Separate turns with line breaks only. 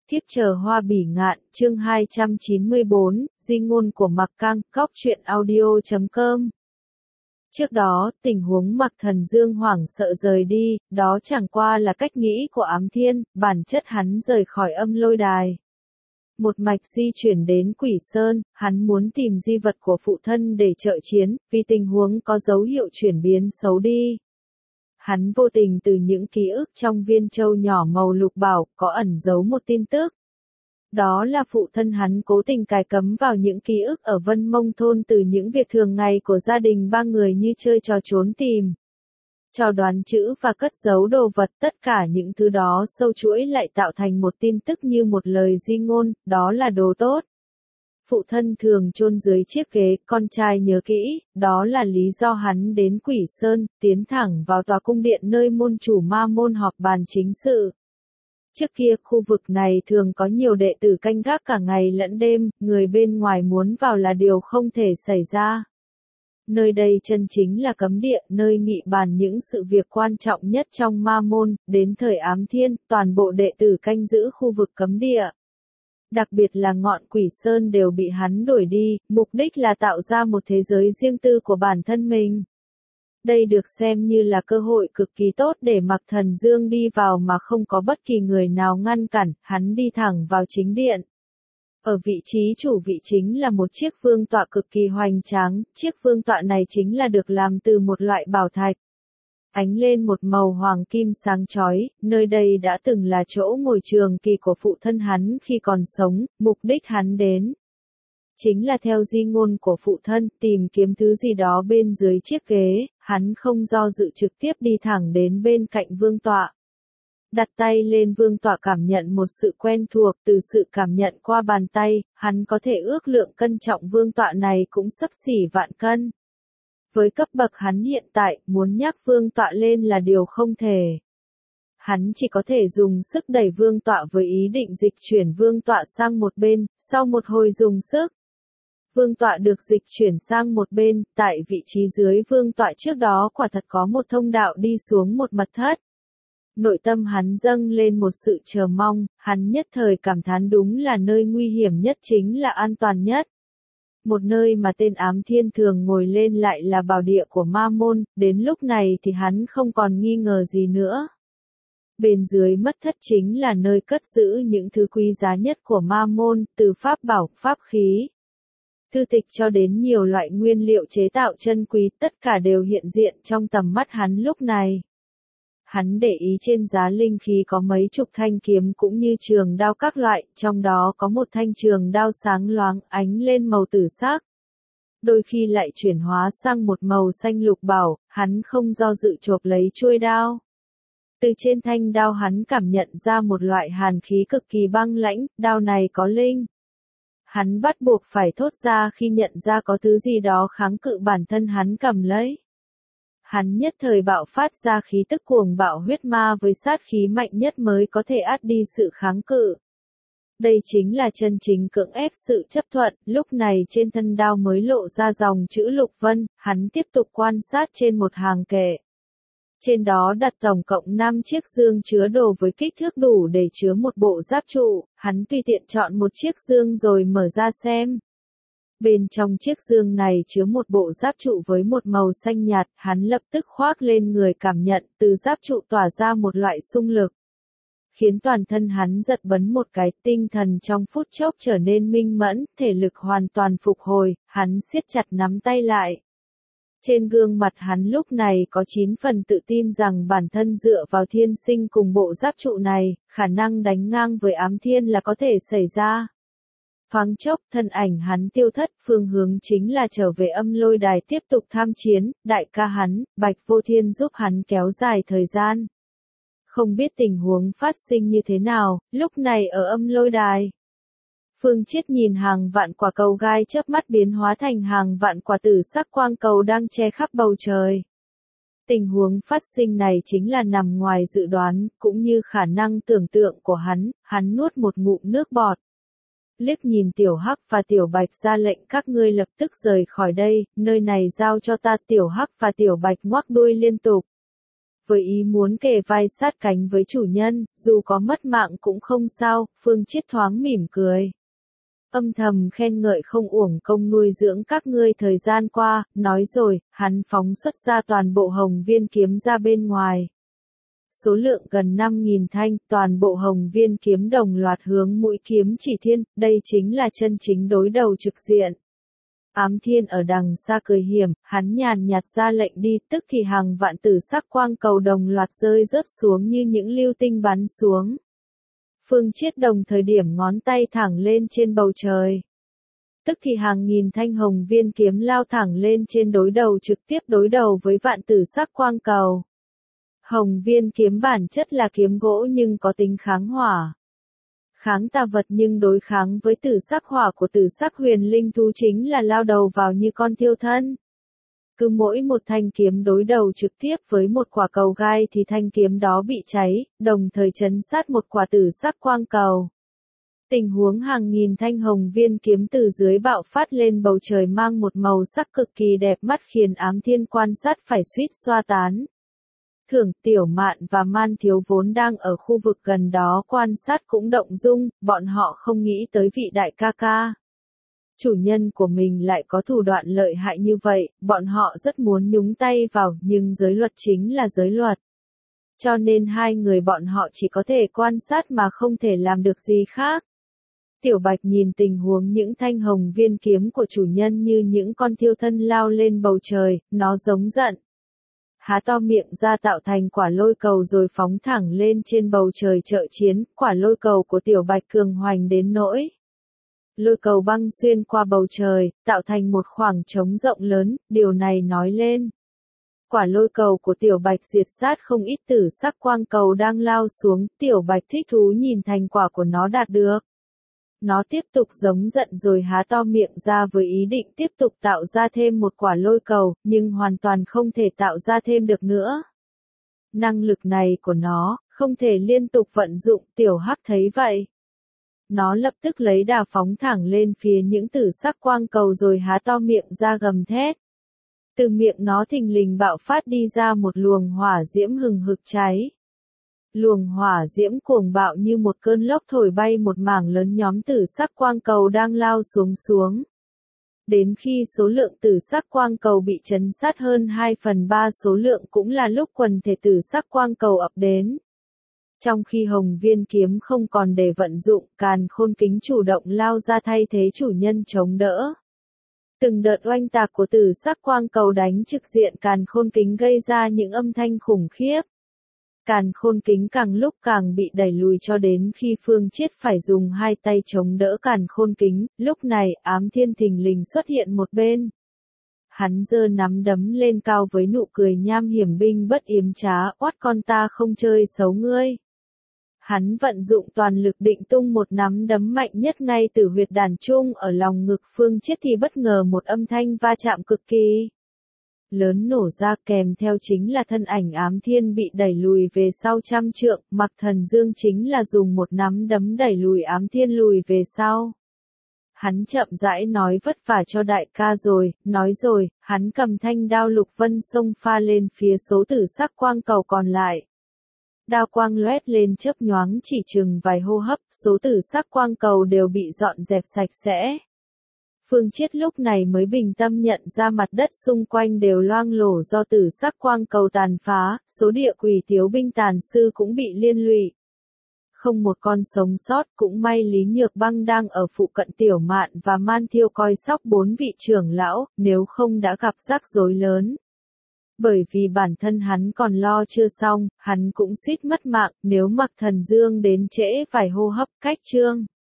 Thiếp chờ hoa bỉ ngạn, chương 294, di ngôn của Mạc Cang, Cóc truyện audio.com. Trước đó, tình huống Mạc Thần Dương hoảng sợ rời đi, đó chẳng qua là cách nghĩ của Ám Thiên, bản chất hắn rời khỏi Âm Lôi Đài. Một mạch di chuyển đến Quỷ Sơn, hắn muốn tìm di vật của phụ thân để trợ chiến, vì tình huống có dấu hiệu chuyển biến xấu đi. Hắn vô tình từ những ký ức trong viên châu nhỏ màu lục bảo, có ẩn giấu một tin tức. Đó là phụ thân hắn cố tình cài cấm vào những ký ức ở Vân Mông Thôn từ những việc thường ngày của gia đình ba người như chơi trò trốn tìm, trò đoán chữ và cất giấu đồ vật, tất cả những thứ đó sâu chuỗi lại tạo thành một tin tức như một lời di ngôn, đó là đồ tốt. Phụ thân thường chôn dưới chiếc ghế, con trai nhớ kỹ, đó là lý do hắn đến Quỷ Sơn, tiến thẳng vào tòa cung điện nơi môn chủ ma môn họp bàn chính sự. Trước kia, khu vực này thường có nhiều đệ tử canh gác cả ngày lẫn đêm, người bên ngoài muốn vào là điều không thể xảy ra. Nơi đây chân chính là cấm địa, nơi nghị bàn những sự việc quan trọng nhất trong ma môn, đến thời Ám Thiên, toàn bộ đệ tử canh giữ khu vực cấm địa. Đặc biệt là ngọn Quỷ Sơn đều bị hắn đuổi đi, mục đích là tạo ra một thế giới riêng tư của bản thân mình. Đây được xem như là cơ hội cực kỳ tốt để Mạc Thần Dương đi vào mà không có bất kỳ người nào ngăn cản, hắn đi thẳng vào chính điện. Ở vị trí chủ vị chính là một chiếc vương tọa cực kỳ hoành tráng, chiếc vương tọa này chính là được làm từ một loại bảo thạch. Ánh lên một màu hoàng kim sáng chói, nơi đây đã từng là chỗ ngồi trường kỳ của phụ thân hắn khi còn sống, mục đích hắn đến chính là theo di ngôn của phụ thân, tìm kiếm thứ gì đó bên dưới chiếc ghế, hắn không do dự trực tiếp đi thẳng đến bên cạnh vương tọa. Đặt tay lên vương tọa cảm nhận một sự quen thuộc, từ sự cảm nhận qua bàn tay, hắn có thể ước lượng cân trọng vương tọa này cũng xấp xỉ vạn cân. Với cấp bậc hắn hiện tại, muốn nhắc vương tọa lên là điều không thể. Hắn chỉ có thể dùng sức đẩy vương tọa với ý định dịch chuyển vương tọa sang một bên, sau một hồi dùng sức. Vương tọa được dịch chuyển sang một bên, tại vị trí dưới vương tọa trước đó quả thật có một thông đạo đi xuống một mật thất. Nội tâm hắn dâng lên một sự chờ mong, hắn nhất thời cảm thán đúng là nơi nguy hiểm nhất chính là an toàn nhất. Một nơi mà tên Ám Thiên thường ngồi lên lại là bảo địa của ma môn, đến lúc này thì hắn không còn nghi ngờ gì nữa. Bên dưới mật thất chính là nơi cất giữ những thứ quý giá nhất của ma môn, từ pháp bảo, pháp khí, thư tịch cho đến nhiều loại nguyên liệu chế tạo chân quý, tất cả đều hiện diện trong tầm mắt hắn lúc này. Hắn để ý trên giá linh khí có mấy chục thanh kiếm cũng như trường đao các loại, trong đó có một thanh trường đao sáng loáng ánh lên màu tử sắc. Đôi khi lại chuyển hóa sang một màu xanh lục bảo, hắn không do dự chộp lấy chuôi đao. Từ trên thanh đao hắn cảm nhận ra một loại hàn khí cực kỳ băng lãnh, đao này có linh. Hắn bắt buộc phải thốt ra khi nhận ra có thứ gì đó kháng cự bản thân hắn cầm lấy. Hắn nhất thời bạo phát ra khí tức cuồng bạo huyết ma với sát khí mạnh nhất mới có thể át đi sự kháng cự. Đây chính là chân chính cưỡng ép sự chấp thuận, lúc này trên thân đao mới lộ ra dòng chữ Lục Vân, hắn tiếp tục quan sát trên một hàng kệ. Trên đó đặt tổng cộng 5 chiếc dương chứa đồ với kích thước đủ để chứa một bộ giáp trụ, hắn tùy tiện chọn một chiếc dương rồi mở ra xem. Bên trong chiếc dương này chứa một bộ giáp trụ với một màu xanh nhạt, hắn lập tức khoác lên người cảm nhận từ giáp trụ tỏa ra một loại xung lực, khiến toàn thân hắn giật bắn một cái, tinh thần trong phút chốc trở nên minh mẫn, thể lực hoàn toàn phục hồi, hắn siết chặt nắm tay lại. Trên gương mặt hắn lúc này có 9 phần tự tin rằng bản thân dựa vào thiên sinh cùng bộ giáp trụ này, khả năng đánh ngang với Ám Thiên là có thể xảy ra. Thoáng chốc, thân ảnh hắn tiêu thất, phương hướng chính là trở về Âm Lôi Đài tiếp tục tham chiến, đại ca hắn, Bạch Vô Thiên giúp hắn kéo dài thời gian. Không biết tình huống phát sinh như thế nào, lúc này ở Âm Lôi Đài. Phương Chiết nhìn hàng vạn quả cầu gai chớp mắt biến hóa thành hàng vạn quả tử sắc quang cầu đang che khắp bầu trời. Tình huống phát sinh này chính là nằm ngoài dự đoán, cũng như khả năng tưởng tượng của hắn nuốt một ngụm nước bọt. Liếc nhìn Tiểu Hắc và Tiểu Bạch ra lệnh các ngươi lập tức rời khỏi đây, nơi này giao cho ta. Tiểu Hắc và Tiểu Bạch ngoắc đuôi liên tục. với ý muốn kề vai sát cánh với chủ nhân, dù có mất mạng cũng không sao, Phương Chiết thoáng mỉm cười. Âm thầm khen ngợi không uổng công nuôi dưỡng các ngươi thời gian qua, nói rồi, hắn phóng xuất ra toàn bộ hồng viên kiếm ra bên ngoài. Số lượng gần 5.000 thanh, toàn bộ hồng viên kiếm đồng loạt hướng mũi kiếm chỉ thiên, đây chính là chân chính đối đầu trực diện. Ám Thiên ở đằng xa cười hiểm, hắn nhàn nhạt ra lệnh đi, tức thì hàng vạn tử sắc quang cầu đồng loạt rơi rớt xuống như những lưu tinh bắn xuống. Phương Chiết đồng thời điểm ngón tay thẳng lên trên bầu trời. Tức thì hàng nghìn thanh hồng viên kiếm lao thẳng lên trên đối đầu trực tiếp đối đầu với vạn tử sắc quang cầu. Hồng viên kiếm bản chất là kiếm gỗ nhưng có tính kháng hỏa. Kháng tà vật nhưng đối kháng với tử sắc hỏa của tử sắc huyền linh thú chính là lao đầu vào như con thiêu thân. Cứ mỗi một thanh kiếm đối đầu trực tiếp với một quả cầu gai thì thanh kiếm đó bị cháy, đồng thời chấn sát một quả tử sắc quang cầu. Tình huống hàng nghìn thanh hồng viên kiếm từ dưới bạo phát lên bầu trời mang một màu sắc cực kỳ đẹp mắt khiến Ám Thiên quan sát phải suýt xoa tán. Thưởng, Tiểu Mạn và Man Thiếu vốn đang ở khu vực gần đó quan sát cũng động dung, bọn họ không nghĩ tới vị đại ca ca. Chủ nhân của mình lại có thủ đoạn lợi hại như vậy, bọn họ rất muốn nhúng tay vào, nhưng giới luật chính là giới luật. Cho nên hai người bọn họ chỉ có thể quan sát mà không thể làm được gì khác. Tiểu Bạch nhìn tình huống những thanh hồng viên kiếm của chủ nhân như những con thiêu thân lao lên bầu trời, nó giống giận. Há to miệng ra tạo thành quả lôi cầu rồi phóng thẳng lên trên bầu trời trợ chiến, quả lôi cầu của Tiểu Bạch cường hoành đến nỗi. Lôi cầu băng xuyên qua bầu trời, tạo thành một khoảng trống rộng lớn, điều này nói lên. Quả lôi cầu của Tiểu Bạch diệt sát không ít tử sắc quang cầu đang lao xuống, Tiểu Bạch thích thú nhìn thành quả của nó đạt được. Nó tiếp tục giống giận rồi há to miệng ra với ý định tiếp tục tạo ra thêm một quả lôi cầu, nhưng hoàn toàn không thể tạo ra thêm được nữa. Năng lực này của nó, không thể liên tục vận dụng, Tiểu Hắc thấy vậy. Nó lập tức lấy đà phóng thẳng lên phía những tử sắc quang cầu rồi há to miệng ra gầm thét. Từ miệng nó thình lình bạo phát đi ra một luồng hỏa diễm hừng hực cháy. Luồng hỏa diễm cuồng bạo như một cơn lốc thổi bay một mảng lớn nhóm tử sắc quang cầu đang lao xuống. Đến khi số lượng tử sắc quang cầu bị chấn sát hơn 2/3 số lượng cũng là lúc quần thể tử sắc quang cầu ập đến. Trong khi hồng viên kiếm không còn để vận dụng, Càn Khôn Kính chủ động lao ra thay thế chủ nhân chống đỡ. Từng đợt oanh tạc của tử sắc quang cầu đánh trực diện Càn Khôn Kính gây ra những âm thanh khủng khiếp. Càn Khôn Kính càng lúc càng bị đẩy lùi cho đến khi Phương Chiết phải dùng hai tay chống đỡ Càn Khôn Kính, lúc này Ám Thiên thình lình xuất hiện một bên. Hắn giơ nắm đấm lên cao với nụ cười nham hiểm binh bất yếm trá, oát con ta không chơi xấu ngươi. Hắn vận dụng toàn lực định tung một nắm đấm mạnh nhất ngay từ huyệt đàn trung ở lòng ngực Phương Chiết thì bất ngờ một âm thanh va chạm cực kỳ lớn nổ ra, kèm theo chính là thân ảnh Ám Thiên bị đẩy lùi về sau 100 trượng, Mạc Thần Dương chính là dùng một nắm đấm đẩy lùi Ám Thiên lùi về sau. Hắn chậm rãi nói vất vả cho đại ca rồi, nói rồi, hắn cầm thanh đao lục vân xông pha lên phía số tử sắc quang cầu còn lại. Đao quang loét lên chớp nhoáng chỉ chừng vài hô hấp, số tử sắc quang cầu đều bị dọn dẹp sạch sẽ. Phương Chiết lúc này mới bình tâm nhận ra mặt đất xung quanh đều loang lổ do tử sắc quang cầu tàn phá, số địa quỷ thiếu binh tàn sư cũng bị liên lụy. Không một con sống sót, cũng may Lý Nhược Băng đang ở phụ cận Tiểu Mạn và Man Thiêu coi sóc 4 vị trưởng lão, nếu không đã gặp rắc rối lớn. Bởi vì bản thân hắn còn lo chưa xong, hắn cũng suýt mất mạng, nếu Mạc Thần Dương đến trễ vài hô hấp cách chương.